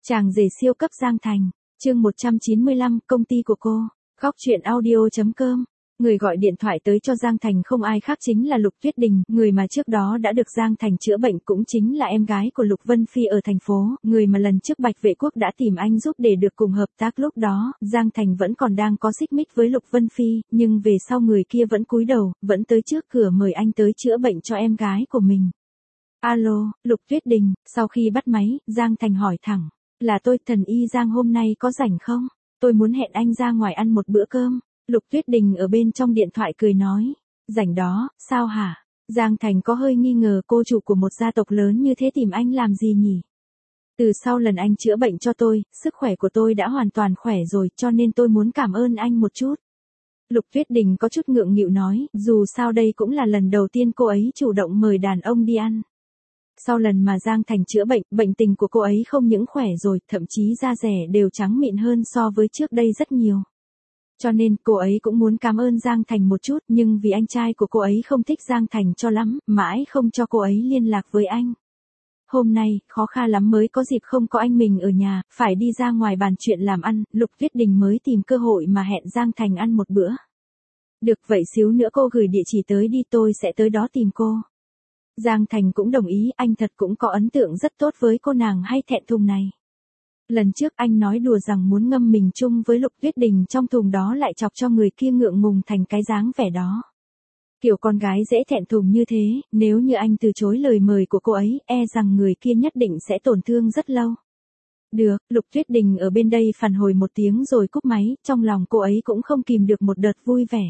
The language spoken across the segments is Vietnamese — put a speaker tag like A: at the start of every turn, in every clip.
A: Chàng rể siêu cấp Giang Thành, chương 195, công ty của cô. Góc truyện audio.com. Người gọi điện thoại tới cho Giang Thành không ai khác chính là Lục Tuyết Đình, người mà trước đó đã được Giang Thành chữa bệnh, cũng chính là em gái của Lục Vân Phi ở thành phố, người mà lần trước Bạch Vệ Quốc đã tìm anh giúp để được cùng hợp tác. Lúc đó, Giang Thành vẫn còn đang có xích mích với Lục Vân Phi, nhưng về sau người kia vẫn cúi đầu, vẫn tới trước cửa mời anh tới chữa bệnh cho em gái của mình. Alo, Lục Tuyết Đình. Sau khi bắt máy, Giang Thành hỏi thẳng. Là tôi, thần y Giang, hôm nay có rảnh không? Tôi muốn hẹn anh ra ngoài ăn một bữa cơm. Lục Tuyết Đình ở bên trong điện thoại cười nói. Rảnh đó, sao hả? Giang Thành có hơi nghi ngờ, cô chủ của một gia tộc lớn như thế tìm anh làm gì nhỉ? Từ sau lần anh chữa bệnh cho tôi, sức khỏe của tôi đã hoàn toàn khỏe rồi, cho nên tôi muốn cảm ơn anh một chút. Lục Tuyết Đình có chút ngượng nghịu nói, dù sao đây cũng là lần đầu tiên cô ấy chủ động mời đàn ông đi ăn. Sau lần mà Giang Thành chữa bệnh, bệnh tình của cô ấy không những khỏe rồi, thậm chí da rẻ đều trắng mịn hơn so với trước đây rất nhiều. Cho nên, cô ấy cũng muốn cảm ơn Giang Thành một chút, nhưng vì anh trai của cô ấy không thích Giang Thành cho lắm, mãi không cho cô ấy liên lạc với anh. Hôm nay, khó khăn lắm mới có dịp không có anh mình ở nhà, phải đi ra ngoài bàn chuyện làm ăn, Lục Tuyết Đình mới tìm cơ hội mà hẹn Giang Thành ăn một bữa. Được, vậy xíu nữa cô gửi địa chỉ tới đi, tôi sẽ tới đó tìm cô. Giang Thành cũng đồng ý, anh thật cũng có ấn tượng rất tốt với cô nàng hay thẹn thùng này. Lần trước anh nói đùa rằng muốn ngâm mình chung với Lục Tuyết Đình trong thùng, đó lại chọc cho người kia ngượng ngùng thành cái dáng vẻ đó. Kiểu con gái dễ thẹn thùng như thế, nếu như anh từ chối lời mời của cô ấy, e rằng người kia nhất định sẽ tổn thương rất lâu. Được, Lục Tuyết Đình ở bên đây phản hồi một tiếng rồi cúp máy, trong lòng cô ấy cũng không kìm được một đợt vui vẻ.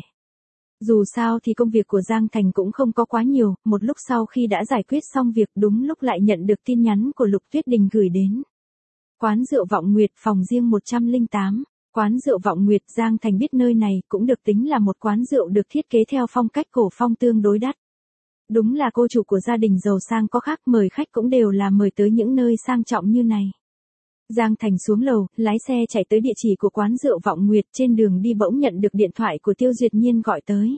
A: Dù sao thì công việc của Giang Thành cũng không có quá nhiều, một lúc sau khi đã giải quyết xong việc, đúng lúc lại nhận được tin nhắn của Lục Tuyết Đình gửi đến. Quán rượu Vọng Nguyệt, phòng riêng 108. Quán rượu Vọng Nguyệt, Giang Thành biết nơi này cũng được tính là một quán rượu được thiết kế theo phong cách cổ phong tương đối đắt. Đúng là cô chủ của gia đình giàu sang có khác, mời khách cũng đều là mời tới những nơi sang trọng như này. Giang Thành xuống lầu, lái xe chạy tới địa chỉ của quán rượu Vọng Nguyệt, trên đường đi bỗng nhận được điện thoại của Tiêu Duyệt Nhiên gọi tới.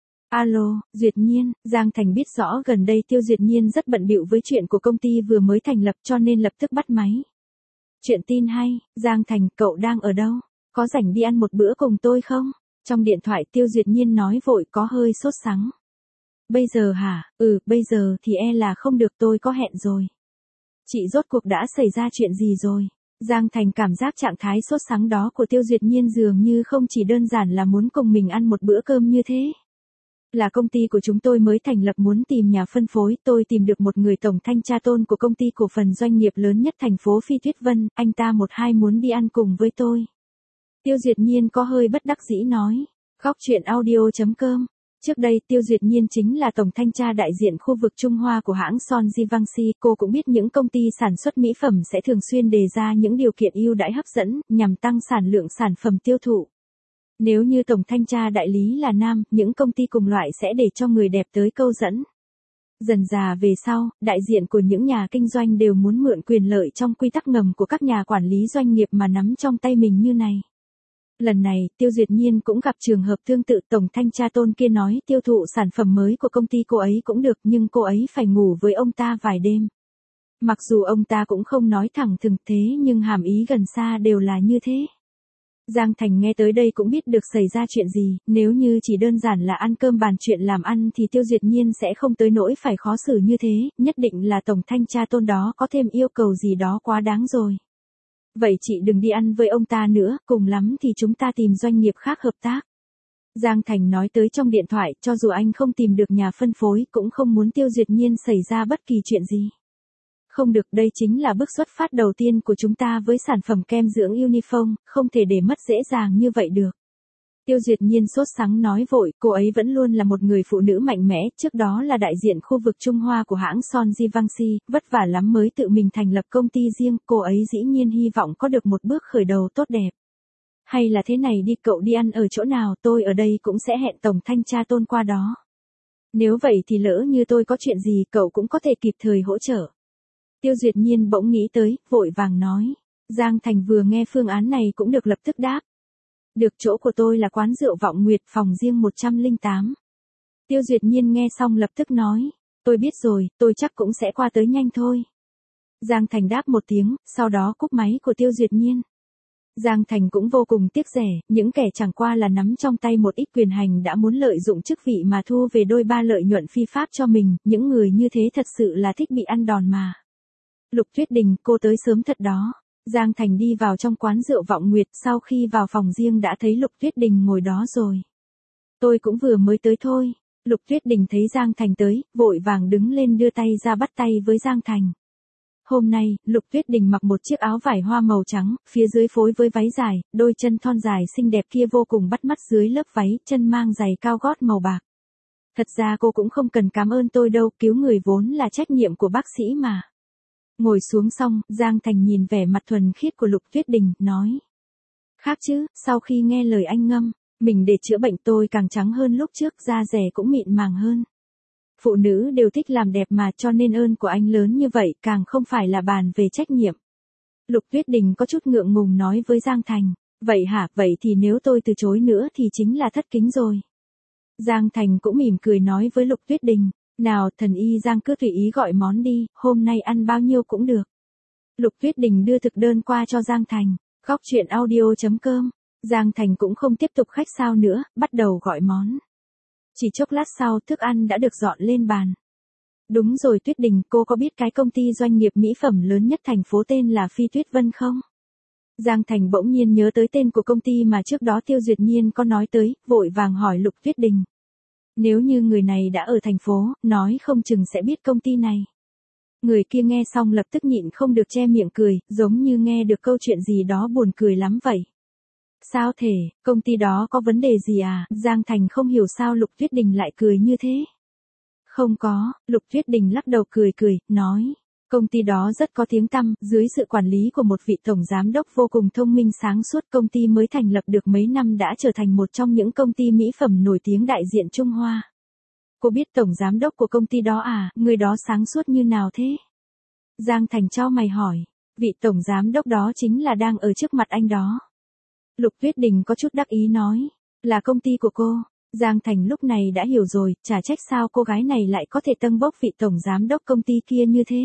A: Alo, Duyệt Nhiên. Giang Thành biết rõ gần đây Tiêu Duyệt Nhiên rất bận bịu với chuyện của công ty vừa mới thành lập, cho nên lập tức bắt máy. Chuyện tin hay, Giang Thành, cậu đang ở đâu? Có rảnh đi ăn một bữa cùng tôi không? Trong điện thoại Tiêu Duyệt Nhiên nói vội, có hơi sốt sắng. Bây giờ hả? Bây giờ thì e là không được, tôi có hẹn rồi. Chị rốt cuộc đã xảy ra chuyện gì rồi? Giang Thành cảm giác trạng thái sốt sắng đó của Tiêu Duyệt Nhiên dường như không chỉ đơn giản là muốn cùng mình ăn một bữa cơm như thế. Là công ty của chúng tôi mới thành lập, muốn tìm nhà phân phối, tôi tìm được một người tổng thanh tra tôn của công ty cổ phần doanh nghiệp lớn nhất thành phố Phi Tuyết Vân, anh ta một hai muốn đi ăn cùng với tôi. Tiêu Duyệt Nhiên có hơi bất đắc dĩ nói. Góc truyện audio.com. Trước đây Tiêu Duyệt Nhiên chính là tổng thanh tra đại diện khu vực Trung Hoa của hãng Son Givenchy, cô cũng biết những công ty sản xuất mỹ phẩm sẽ thường xuyên đề ra những điều kiện ưu đãi hấp dẫn, nhằm tăng sản lượng sản phẩm tiêu thụ. Nếu như tổng thanh tra đại lý là nam, những công ty cùng loại sẽ để cho người đẹp tới câu dẫn. Dần dà về sau, đại diện của những nhà kinh doanh đều muốn mượn quyền lợi trong quy tắc ngầm của các nhà quản lý doanh nghiệp mà nắm trong tay mình như này. Lần này, Tiêu Duyệt Nhiên cũng gặp trường hợp tương tự, tổng thanh tra tôn kia nói tiêu thụ sản phẩm mới của công ty cô ấy cũng được, nhưng cô ấy phải ngủ với ông ta vài đêm. Mặc dù ông ta cũng không nói thẳng thừng thế, nhưng hàm ý gần xa đều là như thế. Giang Thành nghe tới đây cũng biết được xảy ra chuyện gì, nếu như chỉ đơn giản là ăn cơm bàn chuyện làm ăn thì Tiêu Duyệt Nhiên sẽ không tới nỗi phải khó xử như thế, nhất định là tổng thanh tra tôn đó có thêm yêu cầu gì đó quá đáng rồi. Vậy chị đừng đi ăn với ông ta nữa, cùng lắm thì chúng ta tìm doanh nghiệp khác hợp tác. Giang Thành nói tới trong điện thoại, cho dù anh không tìm được nhà phân phối, cũng không muốn Tiêu Duyệt Nhiên xảy ra bất kỳ chuyện gì. Không được, đây chính là bước xuất phát đầu tiên của chúng ta với sản phẩm kem dưỡng Uniform, không thể để mất dễ dàng như vậy được. Tiêu Duyệt Nhiên sốt sắng nói vội, cô ấy vẫn luôn là một người phụ nữ mạnh mẽ, trước đó là đại diện khu vực Trung Hoa của hãng Son Givenchy, vất vả lắm mới tự mình thành lập công ty riêng, cô ấy dĩ nhiên hy vọng có được một bước khởi đầu tốt đẹp. Hay là thế này đi, cậu đi ăn ở chỗ nào, tôi ở đây cũng sẽ hẹn tổng thanh tra tôn qua đó. Nếu vậy thì lỡ như tôi có chuyện gì, cậu cũng có thể kịp thời hỗ trợ. Tiêu Duyệt Nhiên bỗng nghĩ tới, vội vàng nói. Giang Thành vừa nghe phương án này cũng được lập tức đáp. Được, chỗ của tôi là quán rượu Vọng Nguyệt, phòng riêng 108. Tiêu Duyệt Nhiên nghe xong lập tức nói. Tôi biết rồi, tôi chắc cũng sẽ qua tới nhanh thôi. Giang Thành đáp một tiếng, sau đó cúp máy của Tiêu Duyệt Nhiên. Giang Thành cũng vô cùng tiếc rẻ, những kẻ chẳng qua là nắm trong tay một ít quyền hành đã muốn lợi dụng chức vị mà thu về đôi ba lợi nhuận phi pháp cho mình, những người như thế thật sự là thích bị ăn đòn mà. Lục Tuyết Đình, cô tới sớm thật đó. Giang Thành đi vào trong quán rượu Vọng Nguyệt, sau khi vào phòng riêng đã thấy Lục Tuyết Đình ngồi đó rồi. Tôi cũng vừa mới tới thôi. Lục Tuyết Đình thấy Giang Thành tới, vội vàng đứng lên đưa tay ra bắt tay với Giang Thành. Hôm nay, Lục Tuyết Đình mặc một chiếc áo vải hoa màu trắng, phía dưới phối với váy dài, đôi chân thon dài xinh đẹp kia vô cùng bắt mắt dưới lớp váy, chân mang giày cao gót màu bạc. Thật ra cô cũng không cần cảm ơn tôi đâu, cứu người vốn là trách nhiệm của bác sĩ mà. Ngồi xuống xong, Giang Thành nhìn vẻ mặt thuần khiết của Lục Tuyết Đình, nói. Khác chứ, sau khi nghe lời anh ngâm, mình để chữa bệnh tôi càng trắng hơn lúc trước, da rẻ cũng mịn màng hơn. Phụ nữ đều thích làm đẹp mà, cho nên ơn của anh lớn như vậy, càng không phải là bàn về trách nhiệm. Lục Tuyết Đình có chút ngượng ngùng nói với Giang Thành. Vậy hả, vậy thì nếu tôi từ chối nữa thì chính là thất kính rồi. Giang Thành cũng mỉm cười nói với Lục Tuyết Đình. Nào, thần y Giang cứ tùy ý gọi món đi, hôm nay ăn bao nhiêu cũng được. Lục Tuyết Đình đưa thực đơn qua cho Giang Thành. Góc truyện audio.com. Giang Thành cũng không tiếp tục khách sáo nữa, bắt đầu gọi món. Chỉ chốc lát sau, thức ăn đã được dọn lên bàn. Đúng rồi Tuyết Đình, cô có biết cái công ty doanh nghiệp mỹ phẩm lớn nhất thành phố tên là Phi Tuyết Vân không? Giang Thành bỗng nhiên nhớ tới tên của công ty mà trước đó Tiêu Duyệt Nhiên có nói tới, vội vàng hỏi Lục Tuyết Đình. Nếu như người này đã ở thành phố, nói không chừng sẽ biết công ty này. Người kia nghe xong lập tức nhịn không được che miệng cười, giống như nghe được câu chuyện gì đó buồn cười lắm vậy. Sao thể, công ty đó có vấn đề gì à? Giang Thành không hiểu sao Lục Tuyết Đình lại cười như thế. Không có, Lục Tuyết Đình lắc đầu cười, nói. Công ty đó rất có tiếng tăm, dưới sự quản lý của một vị tổng giám đốc vô cùng thông minh sáng suốt, công ty mới thành lập được mấy năm đã trở thành một trong những công ty mỹ phẩm nổi tiếng đại diện Trung Hoa. Cô biết tổng giám đốc của công ty đó à, người đó sáng suốt như nào thế? Giang Thành chau mày hỏi, vị tổng giám đốc đó chính là đang ở trước mặt anh đó. Lục Tuyết Đình có chút đắc ý nói, là công ty của cô. Giang Thành lúc này đã hiểu rồi, chả trách sao cô gái này lại có thể tâng bốc vị tổng giám đốc công ty kia như thế.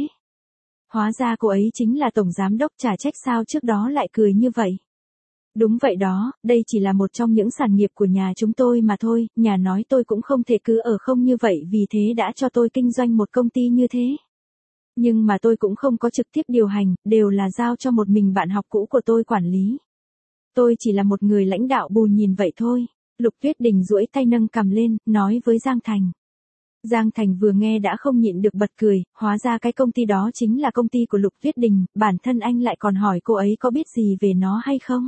A: Hóa ra cô ấy chính là tổng giám đốc, chả trách sao trước đó lại cười như vậy. Đúng vậy đó, đây chỉ là một trong những sản nghiệp của nhà chúng tôi mà thôi, nhà nói tôi cũng không thể cứ ở không như vậy, vì thế đã cho tôi kinh doanh một công ty như thế. Nhưng mà tôi cũng không có trực tiếp điều hành, đều là giao cho một mình bạn học cũ của tôi quản lý. Tôi chỉ là một người lãnh đạo bù nhìn vậy thôi. Lục Tuyết Đình duỗi tay nâng cằm lên, nói với Giang Thành. Giang Thành vừa nghe đã không nhịn được bật cười, hóa ra cái công ty đó chính là công ty của Lục Tuyết Đình, bản thân anh lại còn hỏi cô ấy có biết gì về nó hay không.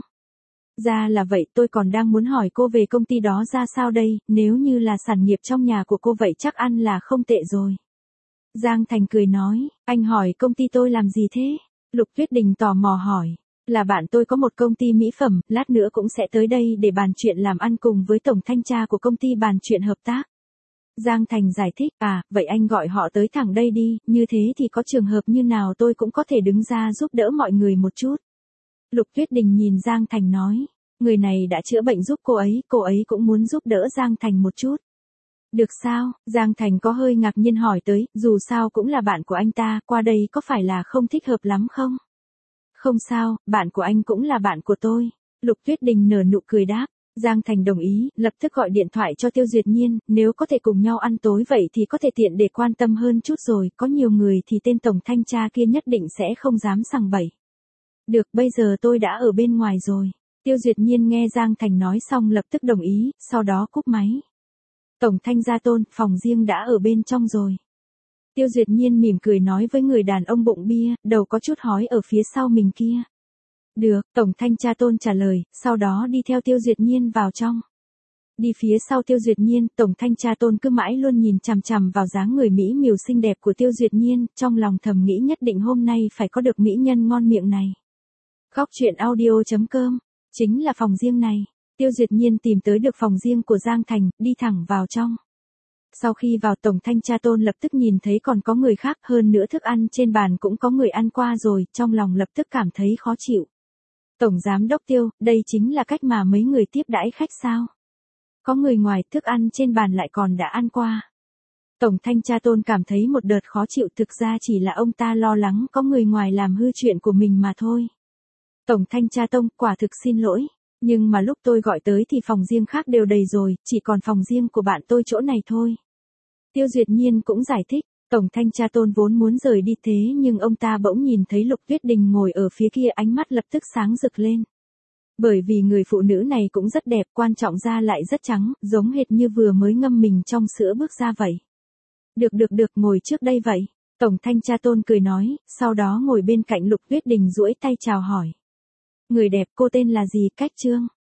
A: Ra là vậy, tôi còn đang muốn hỏi cô về công ty đó ra sao đây, nếu như là sản nghiệp trong nhà của cô vậy chắc ăn là không tệ rồi. Giang Thành cười nói, anh hỏi công ty tôi làm gì thế? Lục Tuyết Đình tò mò hỏi. Là bạn tôi có một công ty mỹ phẩm, lát nữa cũng sẽ tới đây để bàn chuyện làm ăn cùng với tổng thanh tra của công ty bàn chuyện hợp tác. Giang Thành giải thích, à, vậy anh gọi họ tới thẳng đây đi, như thế thì có trường hợp như nào tôi cũng có thể đứng ra giúp đỡ mọi người một chút. Lục Tuyết Đình nhìn Giang Thành nói, người này đã chữa bệnh giúp cô ấy cũng muốn giúp đỡ Giang Thành một chút. Được sao? Giang Thành có hơi ngạc nhiên hỏi tới, dù sao cũng là bạn của anh ta, qua đây có phải là không thích hợp lắm không? Không sao, bạn của anh cũng là bạn của tôi. Lục Tuyết Đình nở nụ cười đáp. Giang Thành đồng ý, lập tức gọi điện thoại cho Tiêu Duyệt Nhiên, nếu có thể cùng nhau ăn tối vậy thì có thể tiện để quan tâm hơn chút rồi, có nhiều người thì tên tổng thanh tra kia nhất định sẽ không dám sằng bậy. Được, bây giờ tôi đã ở bên ngoài rồi. Tiêu Duyệt Nhiên nghe Giang Thành nói xong lập tức đồng ý, sau đó cúp máy. Tổng thanh gia Tôn, phòng riêng đã ở bên trong rồi. Tiêu Duyệt Nhiên mỉm cười nói với người đàn ông bụng bia, đầu có chút hói ở phía sau mình kia. Được, tổng thanh tra Tôn trả lời, sau đó đi theo Tiêu Duyệt Nhiên vào trong. Đi phía sau Tiêu Duyệt Nhiên, tổng thanh tra Tôn cứ mãi luôn nhìn chằm chằm vào dáng người mỹ miều xinh đẹp của Tiêu Duyệt Nhiên, trong lòng thầm nghĩ nhất định hôm nay phải có được mỹ nhân ngon miệng này. Góc truyện audio.com, chính là phòng riêng này. Tiêu Duyệt Nhiên tìm tới được phòng riêng của Giang Thành, đi thẳng vào trong. Sau khi vào tổng thanh tra Tôn lập tức nhìn thấy còn có người khác, hơn nữa thức ăn trên bàn cũng có người ăn qua rồi, trong lòng lập tức cảm thấy khó chịu. Tổng giám đốc Tiêu, đây chính là cách mà mấy người tiếp đãi khách sao? Có người ngoài, thức ăn trên bàn lại còn đã ăn qua. Tổng thanh tra Tôn cảm thấy một đợt khó chịu, thực ra chỉ là ông ta lo lắng có người ngoài làm hư chuyện của mình mà thôi. Tổng thanh tra Tôn, quả thực xin lỗi. Nhưng mà lúc tôi gọi tới thì phòng riêng khác đều đầy rồi, chỉ còn phòng riêng của bạn tôi chỗ này thôi. Tiêu Duyệt Nhiên cũng giải thích, Tổng thanh tra Tôn vốn muốn rời đi thế nhưng ông ta bỗng nhìn thấy Lục Tuyết Đình ngồi ở phía kia, ánh mắt lập tức sáng rực lên. Bởi vì người phụ nữ này cũng rất đẹp, quan trọng da lại rất trắng, giống hệt như vừa mới ngâm mình trong sữa bước ra vậy. Được, ngồi trước đây vậy. Tổng thanh tra Tôn cười nói, sau đó ngồi bên cạnh Lục Tuyết Đình duỗi tay chào hỏi. Người đẹp, cô tên là gì? Cách Trương.